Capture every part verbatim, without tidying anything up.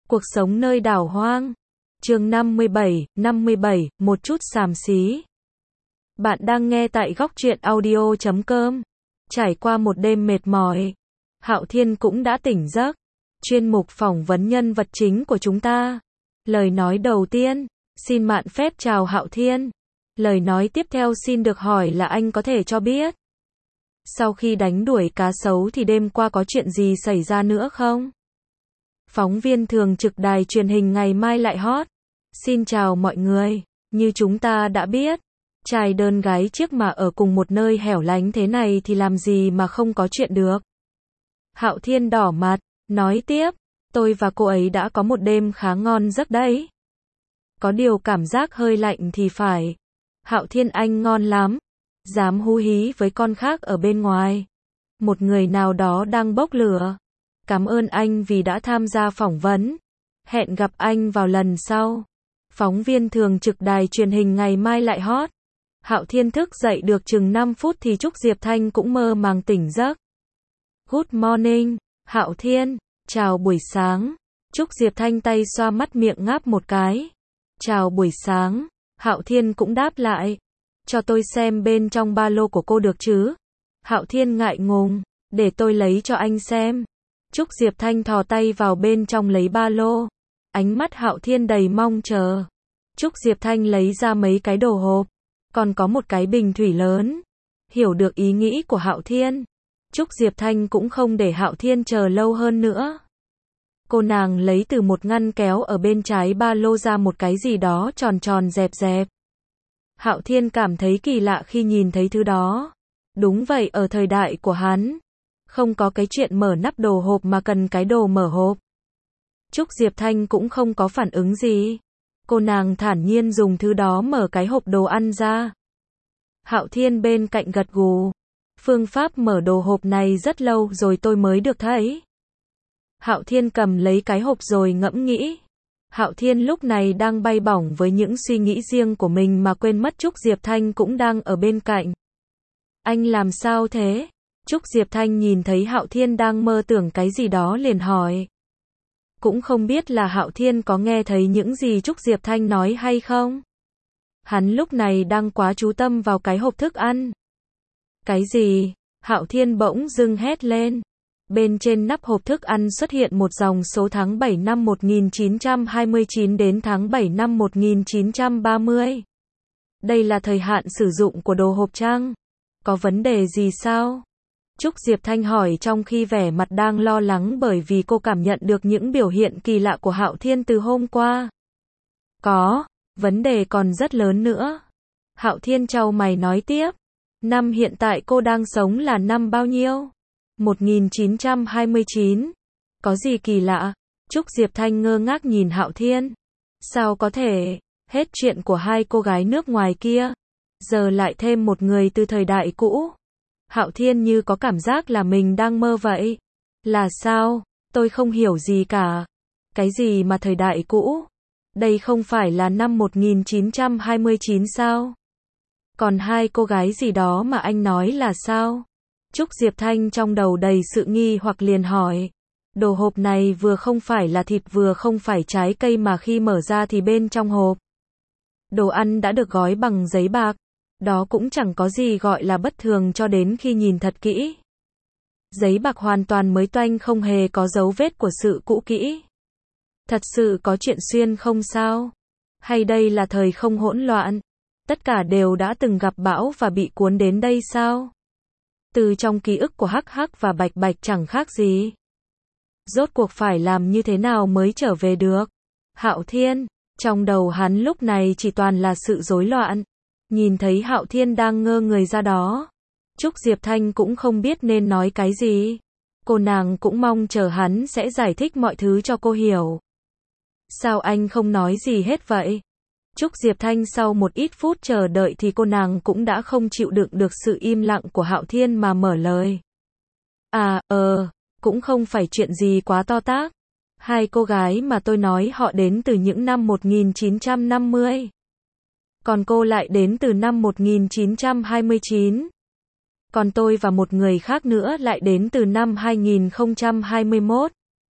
Cuộc sống nơi đảo hoang. Chương năm mươi bảy, năm mươi bảy, một chút xàm xí. Bạn đang nghe tại góc truyện audio chấm com. Trải qua một đêm mệt mỏi, Hạo Thiên cũng đã tỉnh giấc. Chuyên mục phỏng vấn nhân vật chính của chúng ta. Lời nói đầu tiên, xin mạn phép chào Hạo Thiên. Lời nói tiếp theo xin được hỏi là anh có thể cho biết, sau khi đánh đuổi cá sấu thì đêm qua có chuyện gì xảy ra nữa không? Phóng viên thường trực đài truyền hình Ngày Mai lại hot. Xin chào mọi người, như chúng ta đã biết, trai đơn gái chiếc mà ở cùng một nơi hẻo lánh thế này thì làm gì mà không có chuyện được. Hạo Thiên đỏ mặt, nói tiếp, tôi và cô ấy đã có một đêm khá ngon giấc đấy. Có điều cảm giác hơi lạnh thì phải. Hạo Thiên anh ngon lắm, dám hú hí với con khác ở bên ngoài. Một người nào đó đang bốc lửa. Cảm ơn anh vì đã tham gia phỏng vấn. Hẹn gặp anh vào lần sau. Phóng viên thường trực đài truyền hình Ngày Mai lại hot. Hạo Thiên thức dậy được chừng năm phút thì Trúc Diệp Thanh cũng mơ màng tỉnh giấc. Good morning, Hạo Thiên. Chào buổi sáng. Trúc Diệp Thanh tay xoa mắt miệng ngáp một cái. Chào buổi sáng. Hạo Thiên cũng đáp lại. Cho tôi xem bên trong ba lô của cô được chứ? Hạo Thiên ngại ngùng. Để tôi lấy cho anh xem. Trúc Diệp Thanh thò tay vào bên trong lấy ba lô. Ánh mắt Hạo Thiên đầy mong chờ. Trúc Diệp Thanh lấy ra mấy cái đồ hộp. Còn có một cái bình thủy lớn. Hiểu được ý nghĩ của Hạo Thiên, Trúc Diệp Thanh cũng không để Hạo Thiên chờ lâu hơn nữa. Cô nàng lấy từ một ngăn kéo ở bên trái ba lô ra một cái gì đó tròn tròn dẹp dẹp. Hạo Thiên cảm thấy kỳ lạ khi nhìn thấy thứ đó. Đúng vậy, ở thời đại của hắn, không có cái chuyện mở nắp đồ hộp mà cần cái đồ mở hộp. Trúc Diệp Thanh cũng không có phản ứng gì. Cô nàng thản nhiên dùng thứ đó mở cái hộp đồ ăn ra. Hạo Thiên bên cạnh gật gù. Phương pháp mở đồ hộp này rất lâu rồi tôi mới được thấy. Hạo Thiên cầm lấy cái hộp rồi ngẫm nghĩ. Hạo Thiên lúc này đang bay bổng với những suy nghĩ riêng của mình mà quên mất Trúc Diệp Thanh cũng đang ở bên cạnh. Anh làm sao thế? Trúc Diệp Thanh nhìn thấy Hạo Thiên đang mơ tưởng cái gì đó liền hỏi. Cũng không biết là Hạo Thiên có nghe thấy những gì Trúc Diệp Thanh nói hay không? Hắn lúc này đang quá chú tâm vào cái hộp thức ăn. Cái gì? Hạo Thiên bỗng dưng hét lên. Bên trên nắp hộp thức ăn xuất hiện một dòng số tháng bảy năm một nghìn chín trăm hai mươi chín đến tháng bảy năm một nghìn chín trăm ba mươi. Đây là thời hạn sử dụng của đồ hộp chăng? Có vấn đề gì sao? Trúc Diệp Thanh hỏi trong khi vẻ mặt đang lo lắng bởi vì cô cảm nhận được những biểu hiện kỳ lạ của Hạo Thiên từ hôm qua. Có, vấn đề còn rất lớn nữa. Hạo Thiên chau mày nói tiếp. Năm hiện tại cô đang sống là năm bao nhiêu? một nghìn chín trăm hai mươi chín. Có gì kỳ lạ? Trúc Diệp Thanh ngơ ngác nhìn Hạo Thiên. Sao có thể? Hết chuyện của hai cô gái nước ngoài kia, giờ lại thêm một người từ thời đại cũ. Hạo Thiên như có cảm giác là mình đang mơ vậy. Là sao? Tôi không hiểu gì cả. Cái gì mà thời đại cũ? Đây không phải là năm một nghìn chín trăm hai mươi chín sao? Còn hai cô gái gì đó mà anh nói là sao? Trúc Diệp Thanh trong đầu đầy sự nghi hoặc liền hỏi. Đồ hộp này vừa không phải là thịt vừa không phải trái cây mà khi mở ra thì bên trong hộp đồ ăn đã được gói bằng giấy bạc. Đó cũng chẳng có gì gọi là bất thường cho đến khi nhìn thật kỹ. Giấy bạc hoàn toàn mới toanh, không hề có dấu vết của sự cũ kỹ. Thật sự có chuyện xuyên không sao? Hay đây là thời không hỗn loạn? Tất cả đều đã từng gặp bão và bị cuốn đến đây sao? Từ trong ký ức của Hắc Hắc và Bạch Bạch chẳng khác gì. Rốt cuộc phải làm như thế nào mới trở về được? Hạo Thiên, trong đầu hắn lúc này chỉ toàn là sự rối loạn. Nhìn thấy Hạo Thiên đang ngơ người ra đó, Trúc Diệp Thanh cũng không biết nên nói cái gì. Cô nàng cũng mong chờ hắn sẽ giải thích mọi thứ cho cô hiểu. Sao anh không nói gì hết vậy? Trúc Diệp Thanh sau một ít phút chờ đợi thì cô nàng cũng đã không chịu đựng được sự im lặng của Hạo Thiên mà mở lời. À, ờ, cũng không phải chuyện gì quá to tát. Hai cô gái mà tôi nói họ đến từ những năm một nghìn chín trăm năm mươi. Còn cô lại đến từ năm một nghìn chín trăm hai mươi chín. Còn tôi và một người khác nữa lại đến từ năm hai nghìn không trăm hai mươi mốt.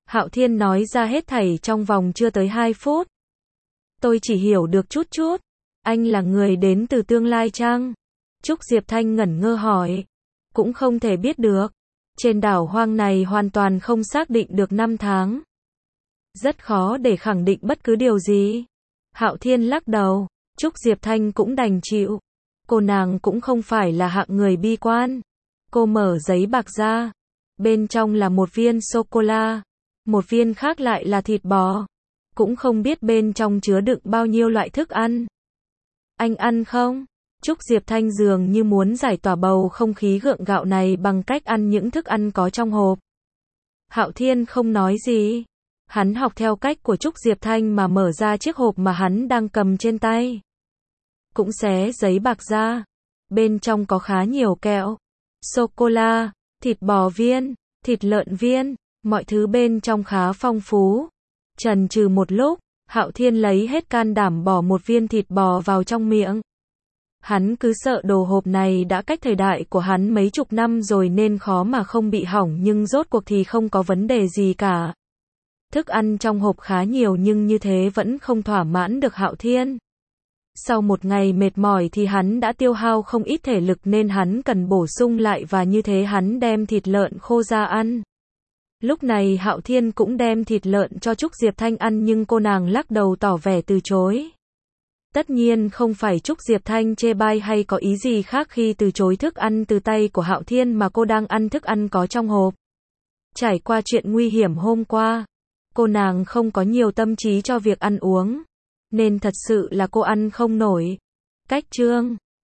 Hạo Thiên nói ra hết thảy trong vòng chưa tới hai phút. Tôi chỉ hiểu được chút chút. Anh là người đến từ tương lai chăng? Trúc Diệp Thanh ngẩn ngơ hỏi. Cũng không thể biết được. Trên đảo hoang này hoàn toàn không xác định được năm tháng. Rất khó để khẳng định bất cứ điều gì. Hạo Thiên lắc đầu. Trúc Diệp Thanh cũng đành chịu. Cô nàng cũng không phải là hạng người bi quan. Cô mở giấy bạc ra. Bên trong là một viên sô-cô-la. Một viên khác lại là thịt bò. Cũng không biết bên trong chứa đựng bao nhiêu loại thức ăn. Anh ăn không? Trúc Diệp Thanh dường như muốn giải tỏa bầu không khí gượng gạo này bằng cách ăn những thức ăn có trong hộp. Hạo Thiên không nói gì. Hắn học theo cách của Trúc Diệp Thanh mà mở ra chiếc hộp mà hắn đang cầm trên tay. Cũng xé giấy bạc ra. Bên trong có khá nhiều kẹo, sô-cô-la, thịt bò viên, thịt lợn viên, mọi thứ bên trong khá phong phú. Chần chừ một lúc, Hạo Thiên lấy hết can đảm bỏ một viên thịt bò vào trong miệng. Hắn cứ sợ đồ hộp này đã cách thời đại của hắn mấy chục năm rồi nên khó mà không bị hỏng, nhưng rốt cuộc thì không có vấn đề gì cả. Thức ăn trong hộp khá nhiều nhưng như thế vẫn không thỏa mãn được Hạo Thiên. Sau một ngày mệt mỏi thì hắn đã tiêu hao không ít thể lực nên hắn cần bổ sung lại, và như thế hắn đem thịt lợn khô ra ăn. Lúc này Hạo Thiên cũng đem thịt lợn cho Trúc Diệp Thanh ăn nhưng cô nàng lắc đầu tỏ vẻ từ chối. Tất nhiên không phải Trúc Diệp Thanh chê bai hay có ý gì khác khi từ chối thức ăn từ tay của Hạo Thiên, mà cô đang ăn thức ăn có trong hộp. Trải qua chuyện nguy hiểm hôm qua, cô nàng không có nhiều tâm trí cho việc ăn uống, nên thật sự là cô ăn không nổi. Cách chương